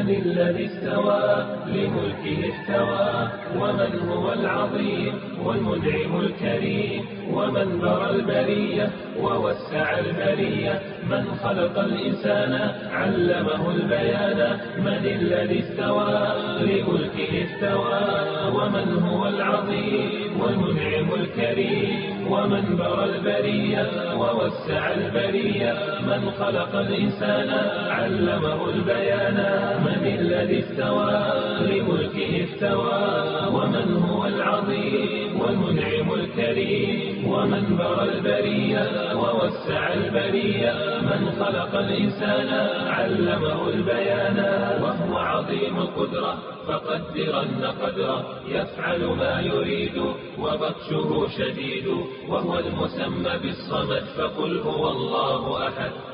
من الذي استوى لملكه استوى ومن هو العظيم والمنعم الكريم ومن برى البرية ووسع البرية من خلق الإنسان علمه البيان من الذي استوى لملكه استوى ومن هو العظيم والمنعم الكريم ومن برى البرية ووسع البرية من خلق الإنسان علمه البيان من الذي استوى لملكه استوى ومن هو العظيم والمنعم الكريم ومن برى البرية ووسع البرية من خلق الإنسان علمه البيان وهو عظيم القدرة فقدرن قدره يفعل ما يريد وبطشه شديد وهو المسمى بالصمد فقل هو الله أحد